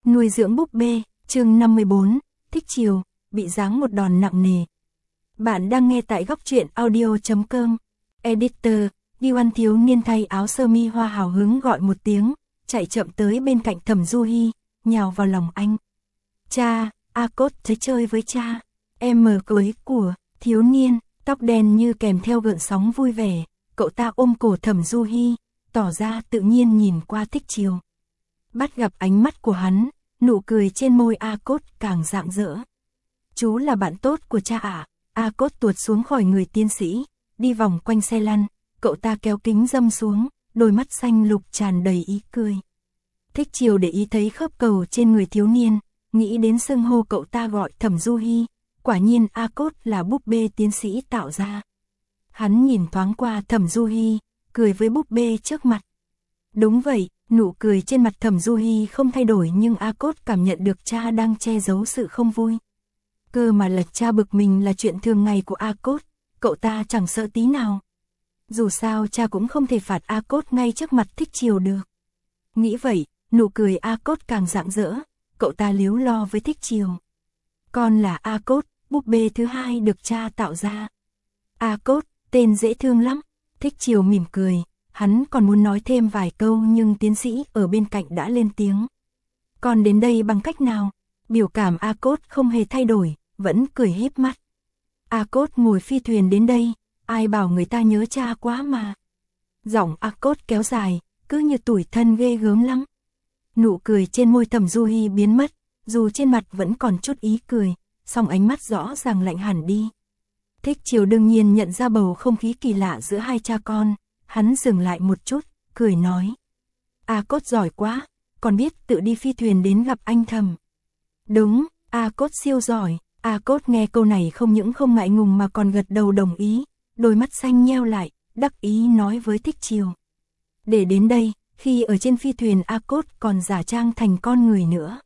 Nuôi dưỡng búp bê, chương 54, thích chiều, bị giáng một đòn nặng nề. Bạn đang nghe tại góc truyện audio.com. Editor, Diwan thiếu niên thay áo sơ mi hoa hào hứng gọi một tiếng, chạy chậm tới bên cạnh Thẩm Du Hi, nhào vào lòng anh. Cha, A Cốt tới chơi với cha. Em mở cưới của thiếu niên, tóc đen như kèm theo gợn sóng vui vẻ, cậu ta ôm cổ Thẩm Du Hi, tỏ ra tự nhiên nhìn qua thích chiều. Bắt gặp ánh mắt của hắn, nụ cười trên môi A Cốt càng rạng rỡ. Chú là bạn tốt của cha ạ. A Cốt tuột xuống khỏi người tiến sĩ, đi vòng quanh xe lăn, cậu ta kéo kính râm xuống, đôi mắt xanh lục tràn đầy ý cười. Thích chiều để ý thấy khớp cầu trên người thiếu niên, nghĩ đến xưng hô cậu ta gọi Thẩm Du Hi, quả nhiên A Cốt là búp bê tiến sĩ tạo ra. Hắn nhìn thoáng qua Thẩm Du Hi, cười với búp bê trước mặt. Đúng vậy, nụ cười trên mặt Thẩm Du Hi không thay đổi nhưng A Cốt cảm nhận được cha đang che giấu sự không vui. Cơ mà là cha bực mình là chuyện thường ngày của A Cốt, cậu ta chẳng sợ tí nào. Dù sao cha cũng không thể phạt A Cốt ngay trước mặt thích chiều được. Nghĩ vậy, nụ cười A Cốt càng rạng rỡ, cậu ta líu lo với thích chiều. Con là A Cốt, búp bê thứ hai được cha tạo ra. A Cốt, tên dễ thương lắm. Thích chiều mỉm cười, hắn còn muốn nói thêm vài câu nhưng tiến sĩ ở bên cạnh đã lên tiếng. Con đến đây bằng cách nào? Biểu cảm A Cốt không hề thay đổi, vẫn cười híp mắt. A Cốt ngồi phi thuyền đến đây, ai bảo người ta nhớ cha quá mà. Giọng A Cốt kéo dài, cứ như tủi thân ghê gớm lắm. Nụ cười trên môi Thẩm Du Hi biến mất, dù trên mặt vẫn còn chút ý cười, song ánh mắt rõ ràng lạnh hẳn đi. Thích chiều đương nhiên nhận ra bầu không khí kỳ lạ giữa hai cha con, hắn dừng lại một chút, cười nói. A Cốt giỏi quá, còn biết tự đi phi thuyền đến gặp anh Thẩm. Đúng, A Cốt siêu giỏi. A Cốt nghe câu này không những không ngại ngùng mà còn gật đầu đồng ý, đôi mắt xanh nheo lại, đắc ý nói với thích chiều. Để đến đây, khi ở trên phi thuyền A Cốt còn giả trang thành con người nữa.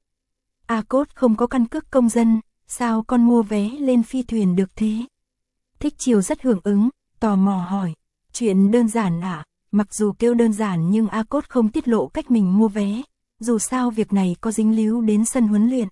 A Cốt không có căn cước công dân, sao con mua vé lên phi thuyền được thế? Thích chiều rất hưởng ứng, tò mò hỏi. Chuyện đơn giản ạ, mặc dù kêu đơn giản nhưng A Cốt không tiết lộ cách mình mua vé, dù sao việc này có dính líu đến sân huấn luyện.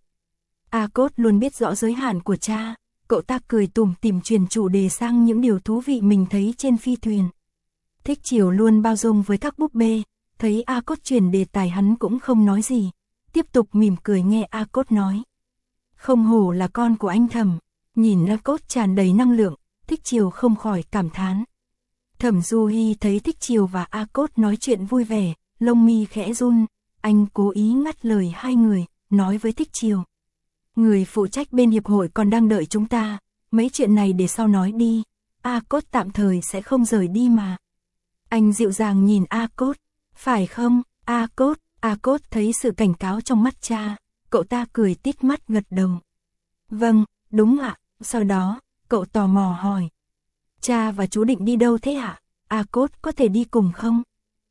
A Cốt luôn biết rõ giới hạn của cha, cậu ta cười tủm tỉm truyền chủ đề sang những điều thú vị mình thấy trên phi thuyền. Thích chiều luôn bao dung với các búp bê, thấy A Cốt chuyển đề tài hắn cũng không nói gì, tiếp tục mỉm cười nghe A Cốt nói. Không hổ là con của anh Thẩm, nhìn A Cốt tràn đầy năng lượng, thích chiều không khỏi cảm thán. Thẩm Du Hi thấy thích chiều và A Cốt nói chuyện vui vẻ, lông mi khẽ run, anh cố ý ngắt lời hai người, nói với thích chiều. Người phụ trách bên hiệp hội còn đang đợi chúng ta, mấy chuyện này để sau nói đi, A Cốt tạm thời sẽ không rời đi mà. Anh dịu dàng nhìn A Cốt, phải không, A Cốt thấy sự cảnh cáo trong mắt cha, cậu ta cười tít mắt gật đầu. Vâng, đúng ạ, sau đó, cậu tò mò hỏi. Cha và chú định đi đâu thế ạ? A Cốt có thể đi cùng không?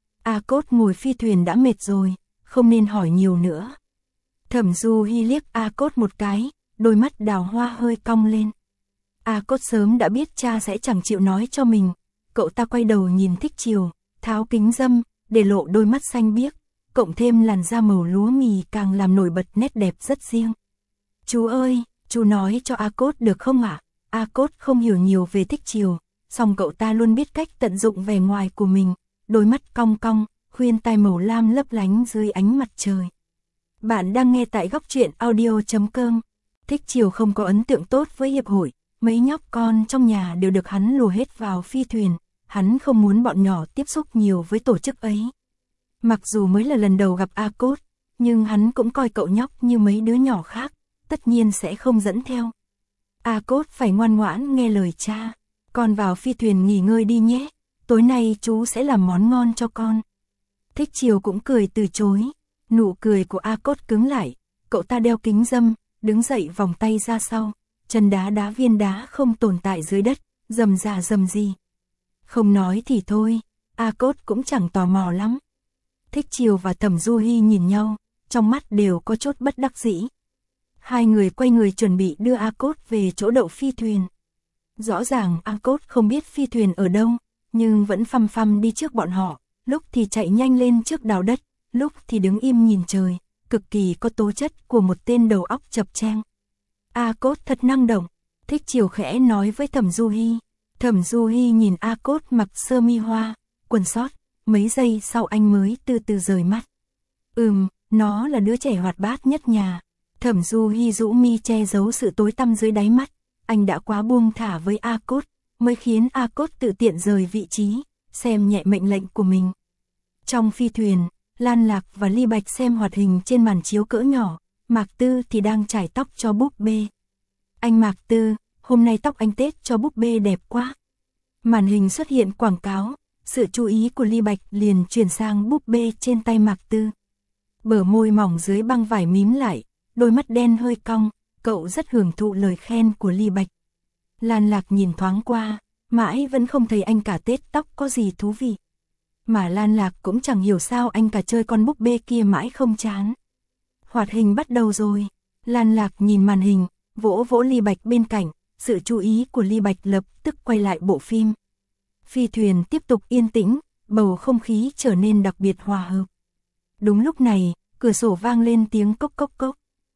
A Cốt ngồi phi thuyền đã mệt rồi, không nên hỏi nhiều nữa. Thẩm Du Hi liếc A Cốt một cái, đôi mắt đào hoa hơi cong lên. A Cốt sớm đã biết cha sẽ chẳng chịu nói cho mình, cậu ta quay đầu nhìn thích chiều, tháo kính râm, để lộ đôi mắt xanh biếc, cộng thêm làn da màu lúa mì càng làm nổi bật nét đẹp rất riêng. Chú ơi, chú nói cho A Cốt được không ạ? A Cốt không hiểu nhiều về thích chiều, song cậu ta luôn biết cách tận dụng vẻ ngoài của mình, đôi mắt cong cong, khuyên tai màu lam lấp lánh dưới ánh mặt trời. Bạn đang nghe tại góc truyện audio.com. Thích chiều không có ấn tượng tốt với hiệp hội, mấy nhóc con trong nhà đều được hắn lùa hết vào phi thuyền, hắn không muốn bọn nhỏ tiếp xúc nhiều với tổ chức ấy. Mặc dù mới là lần đầu gặp A Cốt, nhưng hắn cũng coi cậu nhóc như mấy đứa nhỏ khác, tất nhiên sẽ không dẫn theo. A Cốt phải ngoan ngoãn nghe lời cha, con vào phi thuyền nghỉ ngơi đi nhé, tối nay chú sẽ làm món ngon cho con. Thích chiều cũng cười từ chối. Nụ cười của A Cốt cứng lại, cậu ta đeo kính râm, đứng dậy vòng tay ra sau, chân đá viên đá không tồn tại dưới đất, rầm rà rầm gì. Không nói thì thôi, A Cốt cũng chẳng tò mò lắm. Thích chiều và Thẩm Du Hi nhìn nhau, trong mắt đều có chút bất đắc dĩ. Hai người quay người chuẩn bị đưa A Cốt về chỗ đậu phi thuyền. Rõ ràng A Cốt không biết phi thuyền ở đâu, nhưng vẫn phăm phăm đi trước bọn họ, lúc thì chạy nhanh lên trước đào đất, lúc thì đứng im nhìn trời, cực kỳ có tố chất của một tên đầu óc chập chang. A Cốt thật năng động, Thích Chiều khẽ nói với Thẩm Du Hi. Thẩm Du Hi nhìn A Cốt mặc sơ mi hoa, quần sót, mấy giây sau anh mới từ từ rời mắt. Nó là đứa trẻ hoạt bát nhất nhà. Thẩm Du Hi rũ mi che giấu sự tối tăm dưới đáy mắt, anh đã quá buông thả với A Cốt, mới khiến A Cốt tự tiện rời vị trí, xem nhẹ mệnh lệnh của mình. Trong phi thuyền, Lan Lạc và Ly Bạch xem hoạt hình trên màn chiếu cỡ nhỏ, Mạc Tư thì đang chải tóc cho búp bê. Anh Mạc Tư, hôm nay tóc anh tết cho búp bê đẹp quá. Màn hình xuất hiện quảng cáo, sự chú ý của Ly Bạch liền chuyển sang búp bê trên tay Mạc Tư. Bờ môi mỏng dưới băng vải mím lại, đôi mắt đen hơi cong, cậu rất hưởng thụ lời khen của Ly Bạch. Lan Lạc nhìn thoáng qua, mãi vẫn không thấy anh cả tết tóc có gì thú vị. Mà Lan Lạc cũng chẳng hiểu sao anh cả chơi con búp bê kia mãi không chán. Hoạt hình bắt đầu rồi, Lan Lạc nhìn màn hình, vỗ vỗ Ly Bạch bên cạnh, sự chú ý của Ly Bạch lập tức quay lại bộ phim. Phi thuyền tiếp tục yên tĩnh, bầu không khí trở nên đặc biệt hòa hợp. Đúng lúc này, cửa sổ vang lên tiếng cốc cốc cốc.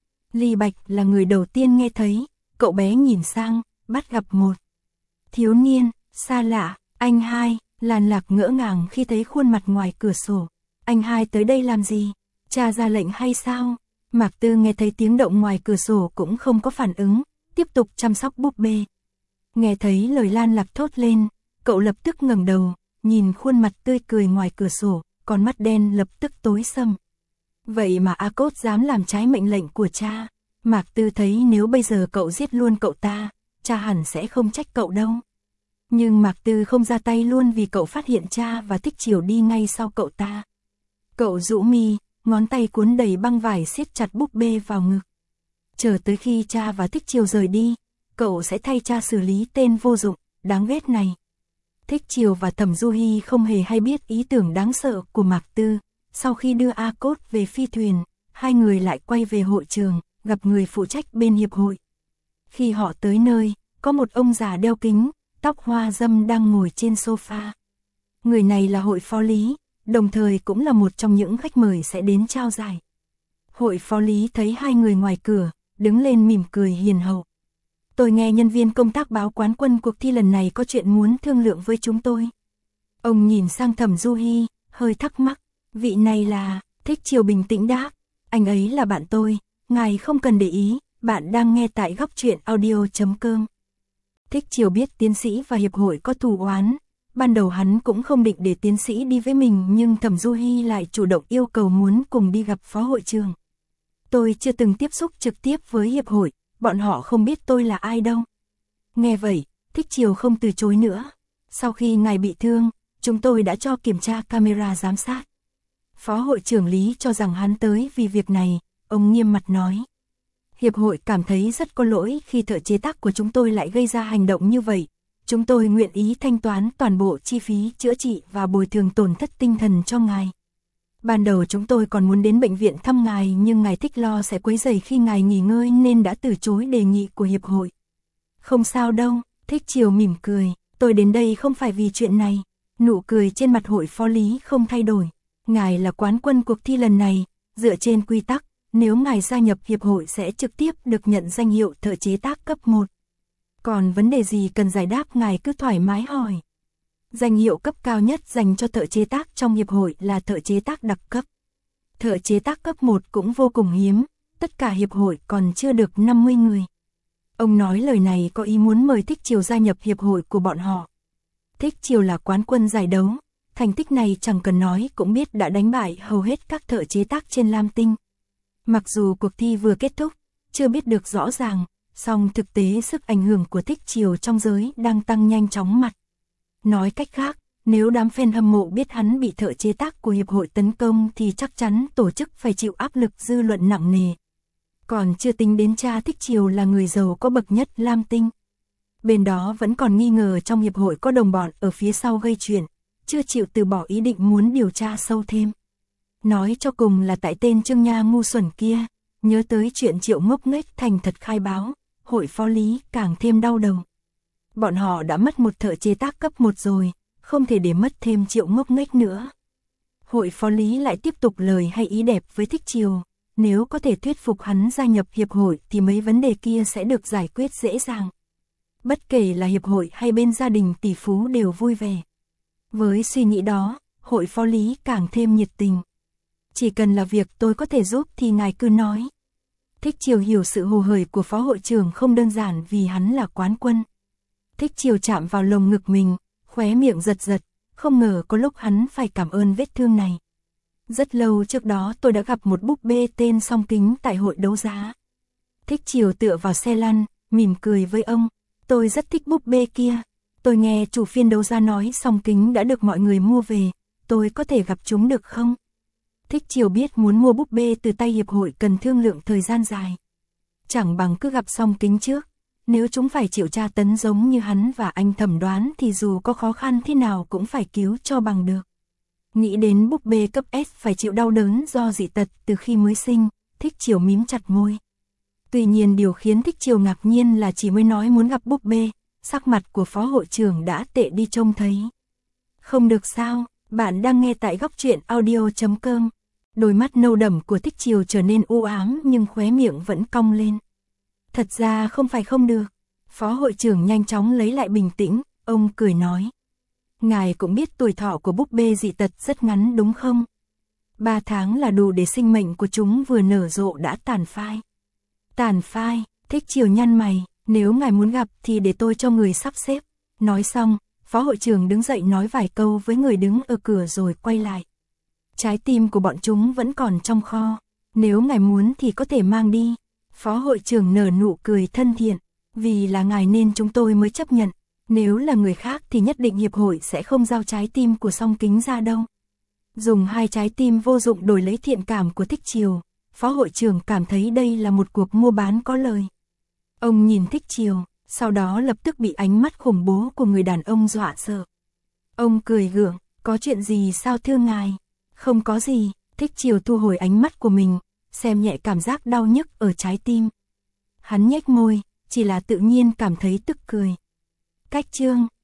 Ly Bạch là người đầu tiên nghe thấy, cậu bé nhìn sang, bắt gặp một thiếu niên, xa lạ, anh hai. Lan Lạc ngỡ ngàng khi thấy khuôn mặt ngoài cửa sổ. Anh hai tới đây làm gì? Cha ra lệnh hay sao? Mạc Tư nghe thấy tiếng động ngoài cửa sổ cũng không có phản ứng, tiếp tục chăm sóc búp bê. Nghe thấy lời Lan Lạc thốt lên, cậu lập tức ngẩng đầu, nhìn khuôn mặt tươi cười ngoài cửa sổ, con mắt đen lập tức tối sầm. Vậy mà A Cốt dám làm trái mệnh lệnh của cha. Mạc Tư thấy nếu bây giờ cậu giết luôn cậu ta, cha hẳn sẽ không trách cậu đâu. Nhưng Mạc Tư không ra tay luôn vì cậu phát hiện cha và Thích Chiều đi ngay sau cậu ta. Cậu rũ mi, ngón tay cuốn đầy băng vải siết chặt búp bê vào ngực. Chờ tới khi cha và Thích Chiều rời đi, cậu sẽ thay cha xử lý tên vô dụng, đáng ghét này. Thích Chiều và Thẩm Du Hi không hề hay biết ý tưởng đáng sợ của Mạc Tư. Sau khi đưa A Cốt về phi thuyền, hai người lại quay về hội trường, gặp người phụ trách bên hiệp hội. Khi họ tới nơi, có một ông già đeo kính, tóc hoa râm đang ngồi trên sofa. Người này là hội phó lý, đồng thời cũng là một trong những khách mời sẽ đến trao giải. Hội phó lý thấy hai người ngoài cửa, đứng lên mỉm cười hiền hậu. Tôi nghe nhân viên công tác báo quán quân cuộc thi lần này có chuyện muốn thương lượng với chúng tôi. Ông nhìn sang Thẩm Du Hi, hơi thắc mắc, vị này là... Thích Chiều bình tĩnh đáp, anh ấy là bạn tôi, ngài không cần để ý, bạn đang nghe tại góc truyện audio.com. Thích Chiều biết tiến sĩ và hiệp hội có thù oán, ban đầu hắn cũng không định để tiến sĩ đi với mình nhưng Thẩm Du Hi lại chủ động yêu cầu muốn cùng đi gặp phó hội trưởng. Tôi chưa từng tiếp xúc trực tiếp với hiệp hội, bọn họ không biết tôi là ai đâu. Nghe vậy, Thích Chiều không từ chối nữa. Sau khi ngài bị thương, chúng tôi đã cho kiểm tra camera giám sát. Phó hội trưởng Lý cho rằng hắn tới vì việc này, ông nghiêm mặt nói. Hiệp hội cảm thấy rất có lỗi khi thợ chế tác của chúng tôi lại gây ra hành động như vậy. Chúng tôi nguyện ý thanh toán toàn bộ chi phí chữa trị và bồi thường tổn thất tinh thần cho ngài. Ban đầu chúng tôi còn muốn đến bệnh viện thăm ngài nhưng ngài Thích lo sẽ quấy rầy khi ngài nghỉ ngơi nên đã từ chối đề nghị của hiệp hội. Không sao đâu, Thích Chiều mỉm cười, tôi đến đây không phải vì chuyện này. Nụ cười trên mặt hội phó lý không thay đổi. Ngài là quán quân cuộc thi lần này, dựa trên quy tắc, nếu ngài gia nhập hiệp hội sẽ trực tiếp được nhận danh hiệu thợ chế tác cấp 1. Còn vấn đề gì cần giải đáp ngài cứ thoải mái hỏi. Danh hiệu cấp cao nhất dành cho thợ chế tác trong hiệp hội là thợ chế tác đặc cấp. Thợ chế tác cấp 1 cũng vô cùng hiếm, tất cả hiệp hội còn chưa được 50 người. Ông nói lời này có ý muốn mời Thích Chiều gia nhập hiệp hội của bọn họ. Thích Chiều là quán quân giải đấu, thành tích này chẳng cần nói cũng biết đã đánh bại hầu hết các thợ chế tác trên Lam Tinh. Mặc dù cuộc thi vừa kết thúc, chưa biết được rõ ràng, song thực tế sức ảnh hưởng của Thích Chiều trong giới đang tăng nhanh chóng mặt. Nói cách khác, nếu đám fan hâm mộ biết hắn bị thợ chế tác của hiệp hội tấn công thì chắc chắn tổ chức phải chịu áp lực dư luận nặng nề. Còn chưa tính đến cha Thích Chiều là người giàu có bậc nhất Lam Tinh. Bên đó vẫn còn nghi ngờ trong hiệp hội có đồng bọn ở phía sau gây chuyện, chưa chịu từ bỏ ý định muốn điều tra sâu thêm. Nói cho cùng là tại tên Trương Nha ngu xuẩn kia, nhớ tới chuyện Triệu ngốc nghếch thành thật khai báo, hội phó lý càng thêm đau đầu. Bọn họ đã mất một thợ chế tác cấp 1 rồi, không thể để mất thêm Triệu ngốc nghếch nữa. Hội phó lý lại tiếp tục lời hay ý đẹp với Thích Chiều, nếu có thể thuyết phục hắn gia nhập hiệp hội thì mấy vấn đề kia sẽ được giải quyết dễ dàng. Bất kể là hiệp hội hay bên gia đình tỷ phú đều vui vẻ. Với suy nghĩ đó, hội phó Lý càng thêm nhiệt tình. Chỉ cần là việc tôi có thể giúp thì ngài cứ nói. Thích Chiều hiểu sự hồ hởi của phó hội trưởng không đơn giản vì hắn là quán quân. Thích Chiều chạm vào lồng ngực mình, khóe miệng giật giật, không ngờ có lúc hắn phải cảm ơn vết thương này. Rất lâu trước đó tôi đã gặp một búp bê tên Song Kính tại hội đấu giá. Thích Chiều tựa vào xe lăn, mỉm cười với ông. Tôi rất thích búp bê kia. Tôi nghe chủ phiên đấu giá nói Song Kính đã được mọi người mua về. Tôi có thể gặp chúng được không? Thích Chiều biết muốn mua búp bê từ tay hiệp hội cần thương lượng thời gian dài. Chẳng bằng cứ gặp Song Kính trước. Nếu chúng phải chịu tra tấn giống như hắn và anh Thẩm đoán thì dù có khó khăn thế nào cũng phải cứu cho bằng được. Nghĩ đến búp bê cấp S phải chịu đau đớn do dị tật từ khi mới sinh, Thích Chiều mím chặt môi. Tuy nhiên điều khiến Thích Chiều ngạc nhiên là chỉ mới nói muốn gặp búp bê, sắc mặt của phó hội trưởng đã tệ đi trông thấy. Không được sao, bạn đang nghe tại góc truyện audio.com. Đôi mắt nâu đậm của Thích Chiều trở nên u ám nhưng khóe miệng vẫn cong lên. Thật ra không phải không được. Phó hội trưởng nhanh chóng lấy lại bình tĩnh, ông cười nói. Ngài cũng biết tuổi thọ của búp bê dị tật rất ngắn đúng không? 3 tháng là đủ để sinh mệnh của chúng vừa nở rộ đã tàn phai. Tàn phai, Thích Chiều nhăn mày, nếu ngài muốn gặp thì để tôi cho người sắp xếp. Nói xong, phó hội trưởng đứng dậy nói vài câu với người đứng ở cửa rồi quay lại. Trái tim của bọn chúng vẫn còn trong kho, nếu ngài muốn thì có thể mang đi. Phó hội trưởng nở nụ cười thân thiện, vì là ngài nên chúng tôi mới chấp nhận. Nếu là người khác thì nhất định hiệp hội sẽ không giao trái tim của Song Kính ra đâu. Dùng 2 trái tim vô dụng đổi lấy thiện cảm của Thích Chiều, phó hội trưởng cảm thấy đây là một cuộc mua bán có lời. Ông nhìn Thích Chiều, sau đó lập tức bị ánh mắt khủng bố của người đàn ông dọa sợ. Ông cười gượng, có chuyện gì sao thưa ngài? Không có gì, Thích Chiều thu hồi ánh mắt của mình, xem nhẹ cảm giác đau nhức ở trái tim. Hắn nhếch môi, chỉ là tự nhiên cảm thấy tức cười. Cách chương